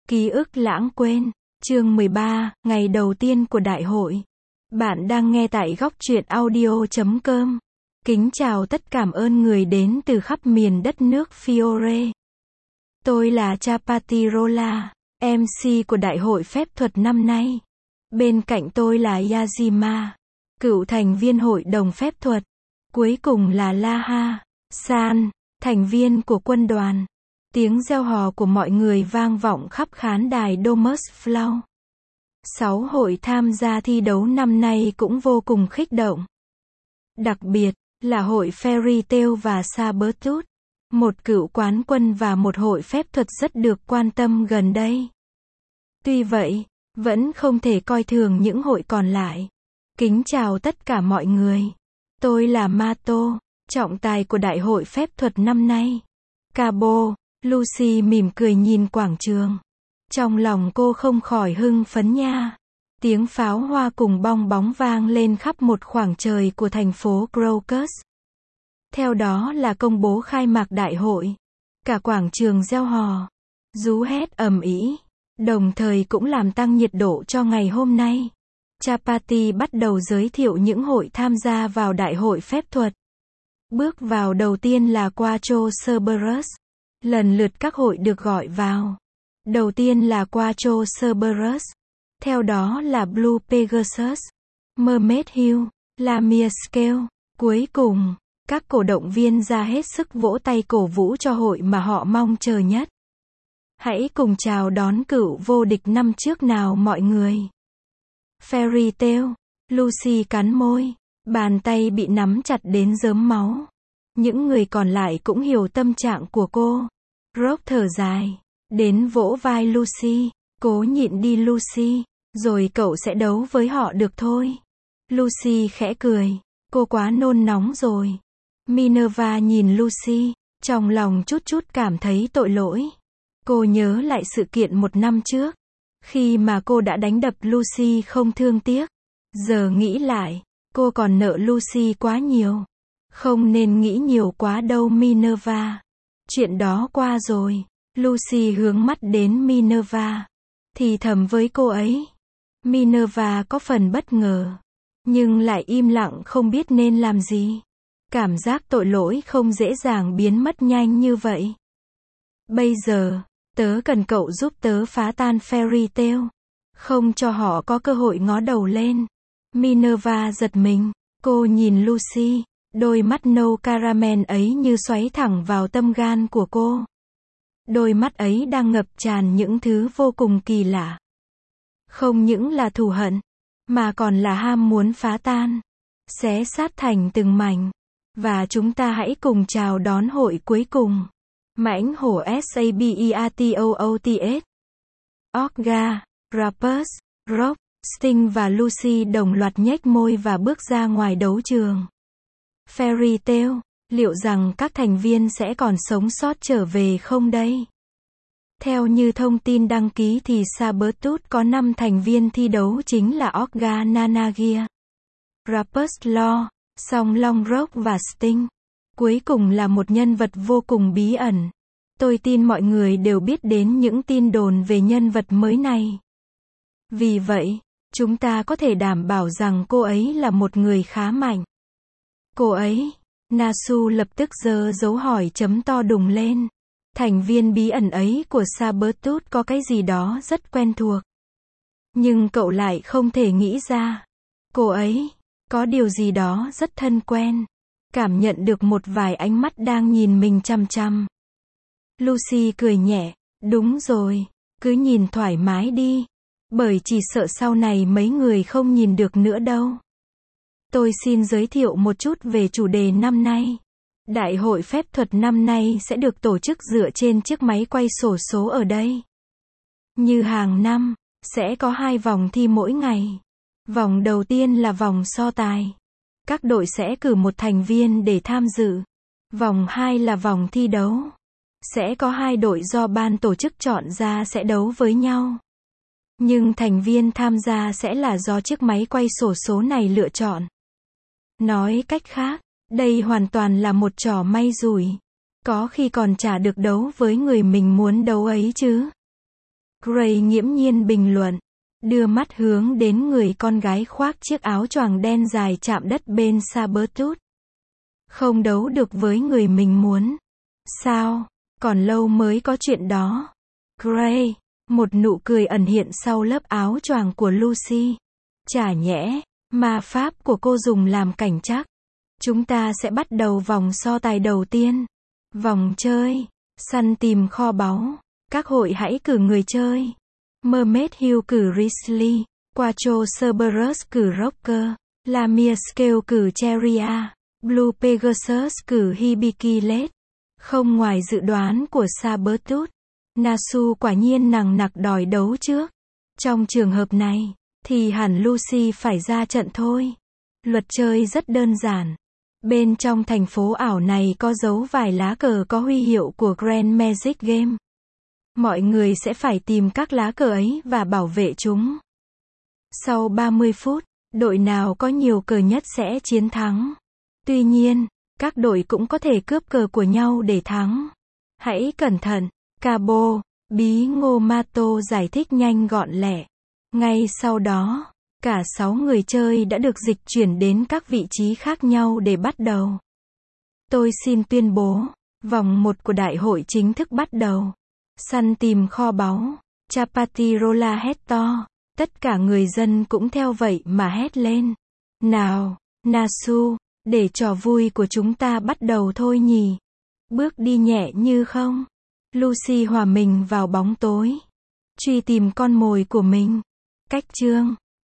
Ký ức lãng quên. Chương 13, ngày đầu tiên của đại hội. Bạn đang nghe tại góc truyện audio.com. Kính chào tất cảm ơn người đến từ khắp miền đất nước Fiore. Tôi là Chapati Rolla, MC của đại hội phép thuật năm nay. Bên cạnh tôi là Yajima, cựu thành viên hội đồng phép thuật. Cuối cùng là Laha San, thành viên của quân đoàn. Tiếng reo hò của mọi người vang vọng khắp khán đài Domus Flow. 6 hội tham gia thi đấu năm nay cũng vô cùng khích động. Đặc biệt là hội Fairy Tail và Sabertooth, một cựu quán quân và một hội phép thuật rất được quan tâm gần đây. Tuy vậy, vẫn không thể coi thường những hội còn lại. Kính chào tất cả mọi người. Tôi là Mato, trọng tài của đại hội phép thuật năm nay. Cabo. Lucy mỉm cười nhìn quảng trường. Trong lòng cô không khỏi hưng phấn nha. Tiếng pháo hoa cùng bong bóng vang lên khắp một khoảng trời của thành phố Crocus. Theo đó là công bố khai mạc đại hội. Cả quảng trường reo hò, rú hét ầm ĩ, đồng thời cũng làm tăng nhiệt độ cho ngày hôm nay. Chapati bắt đầu giới thiệu những hội tham gia vào đại hội phép thuật. Bước vào đầu tiên là Quattro Cerberus. Lần lượt các hội được gọi vào. Đầu tiên là Quattro Cerberus. Theo đó là Blue Pegasus, Mermaid Hill, Lamia Scale. Cuối cùng, các cổ động viên ra hết sức vỗ tay cổ vũ cho hội mà họ mong chờ nhất. Hãy cùng chào đón cựu vô địch năm trước nào mọi người. Fairy Tail. Lucy cắn môi. Bàn tay bị nắm chặt đến rớm máu. Những người còn lại cũng hiểu tâm trạng của cô. Rock thở dài, đến vỗ vai Lucy. Cố nhịn đi Lucy, rồi cậu sẽ đấu với họ được thôi. Lucy khẽ cười, cô quá nôn nóng rồi. Minerva nhìn Lucy, trong lòng chút chút cảm thấy tội lỗi. Cô nhớ lại sự kiện một năm trước, khi mà cô đã đánh đập Lucy không thương tiếc. Giờ nghĩ lại, cô còn nợ Lucy quá nhiều. Không nên nghĩ nhiều quá đâu Minerva. Chuyện đó qua rồi. Lucy hướng mắt đến Minerva, thì thầm với cô ấy. Minerva có phần bất ngờ, nhưng lại im lặng không biết nên làm gì. Cảm giác tội lỗi không dễ dàng biến mất nhanh như vậy. Bây giờ, tớ cần cậu giúp tớ phá tan Fairy Tail, không cho họ có cơ hội ngó đầu lên. Minerva giật mình, cô nhìn Lucy. Đôi mắt nâu caramel ấy như xoáy thẳng vào tâm gan của cô. Đôi mắt ấy đang ngập tràn những thứ vô cùng kỳ lạ. Không những là thù hận, mà còn là ham muốn phá tan, xé xác thành từng mảnh. Và chúng ta hãy cùng chào đón hội cuối cùng. Mãnh hổ Sabertooth, Orga, Rapus, Rock, Sting và Lucy đồng loạt nhếch môi và bước ra ngoài đấu trường. Fairy Tail, liệu rằng các thành viên sẽ còn sống sót trở về không đây? Theo như thông tin đăng ký thì Sabertooth có 5 thành viên thi đấu chính là Orga Nanagia, Rapus Law, Song Long Rock và Sting. Cuối cùng là một nhân vật vô cùng bí ẩn. Tôi tin mọi người đều biết đến những tin đồn về nhân vật mới này. Vì vậy, chúng ta có thể đảm bảo rằng cô ấy là một người khá mạnh. Cô ấy, Nasu lập tức giơ dấu hỏi chấm to đùng lên. Thành viên bí ẩn ấy của Sabertooth có cái gì đó rất quen thuộc. Nhưng cậu lại không thể nghĩ ra. Cô ấy, có điều gì đó rất thân quen. Cảm nhận được một vài ánh mắt đang nhìn mình chằm chằm. Lucy cười nhẹ, đúng rồi, cứ nhìn thoải mái đi. Bởi chỉ sợ sau này mấy người không nhìn được nữa đâu. Tôi xin giới thiệu một chút về chủ đề năm nay. Đại hội phép thuật năm nay sẽ được tổ chức dựa trên chiếc máy quay xổ số ở đây. Như hàng năm, sẽ có 2 vòng thi mỗi ngày. Vòng đầu tiên là vòng so tài. Các đội sẽ cử một thành viên để tham dự. Vòng 2 là vòng thi đấu. Sẽ có 2 đội do ban tổ chức chọn ra sẽ đấu với nhau. Nhưng thành viên tham gia sẽ là do chiếc máy quay xổ số này lựa chọn. Nói cách khác, đây hoàn toàn là một trò may rủi. Có khi còn chả được đấu với người mình muốn đấu ấy chứ. Gray nghiễm nhiên bình luận, đưa mắt hướng đến người con gái khoác chiếc áo choàng đen dài chạm đất bên Sabretooth. Không đấu được với người mình muốn. Sao? Còn lâu mới có chuyện đó. Gray, một nụ cười ẩn hiện sau lớp áo choàng của Lucy. Chả nhẽ, ma pháp của cô dùng làm cảnh chắc. Chúng ta sẽ bắt đầu vòng so tài đầu tiên. Vòng chơi. Săn tìm kho báu. Các hội hãy cử người chơi. Mermaid Hill cử Risley. Quattro Cerberus cử Rocker. Lamia Scale cử Cheria. Blue Pegasus cử Hibiki. Không ngoài dự đoán của Sabretooth, Nasu quả nhiên nằng nặc đòi đấu trước. Trong trường hợp này, thì hẳn Lucy phải ra trận thôi. Luật chơi rất đơn giản. Bên trong thành phố ảo này có dấu vài lá cờ có huy hiệu của Grand Magic Game. Mọi người sẽ phải tìm các lá cờ ấy và bảo vệ chúng. Sau 30 phút, đội nào có nhiều cờ nhất sẽ chiến thắng. Tuy nhiên, các đội cũng có thể cướp cờ của nhau để thắng. Hãy cẩn thận, Cabo, Bí Ngô Mato giải thích nhanh gọn lẹ. Ngay sau đó, cả 6 người chơi đã được dịch chuyển đến các vị trí khác nhau để bắt đầu. Tôi xin tuyên bố, vòng 1 của đại hội chính thức bắt đầu. Săn tìm kho báu, Chapatirola hét to. Tất cả người dân cũng theo vậy mà hét lên. Nào, Nasu, để trò vui của chúng ta bắt đầu thôi nhỉ. Bước đi nhẹ như không. Lucy hòa mình vào bóng tối. Truy tìm con mồi của mình. Cách chương